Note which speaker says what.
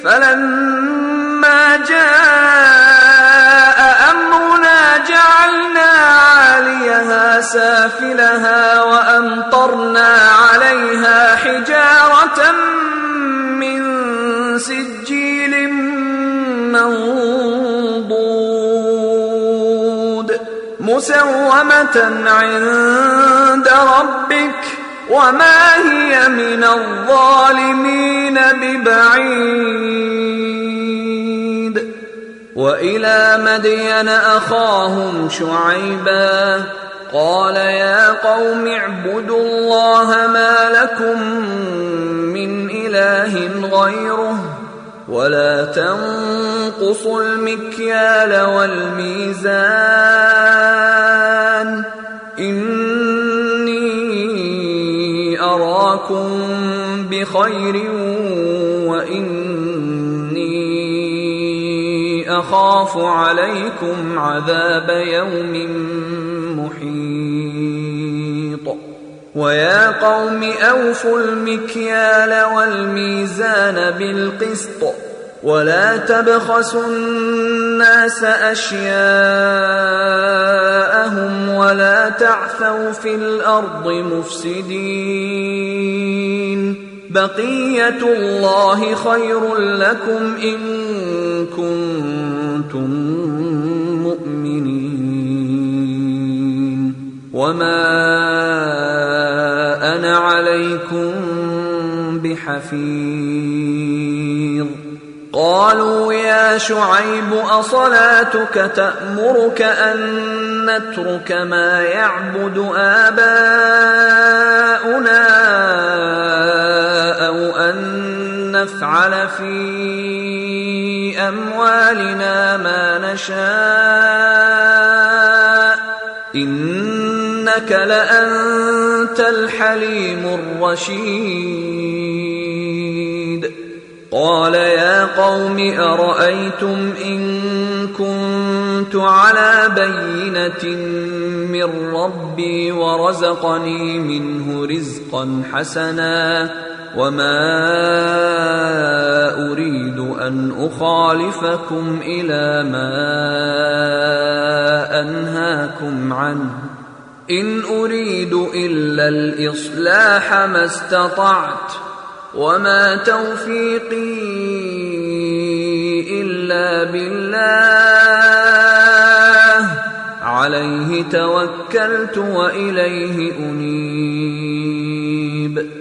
Speaker 1: فلما جاء أمرنا جعلنا عاليها سافلها وأمطرنا عليها حجارة من سجيل منضود مسومة عند ربك وما هي من الظالمين ببعيد. وإلى مدين أخاهم شعيبا قال يا قوم اعبدوا الله ما لكم من إله غيره ولا تنقصوا المكيال والميزان إني أراكم بخير وإني أخاف عليكم عذاب يوم محيط. ويا قوم أوفوا المكيال والميزان بالقسط ولا تبخسوا الناس أشياءهم ولا تعثوا في الأرض مفسدين بقية الله خير لكم إن كنتم مؤمنين وما أنا عليكم بحفيظ. قالوا يا شعيب أصلاتك تأمرك أن نترك ما يعبد آباؤنا أو أن نفعل في أموالنا ما نشاء إنك لأنت الحليم الرشيد. قال يا قوم أرأيتم إن كنت على بينة من ربي ورزقني منه رزقا حسنا وما أريد أن أخالفكم إلى ما أنهاكم عنه إن أريد إلا الإصلاح ما استطعت وما توفيقي إلا بالله عليه توكلت وإليه أنيب.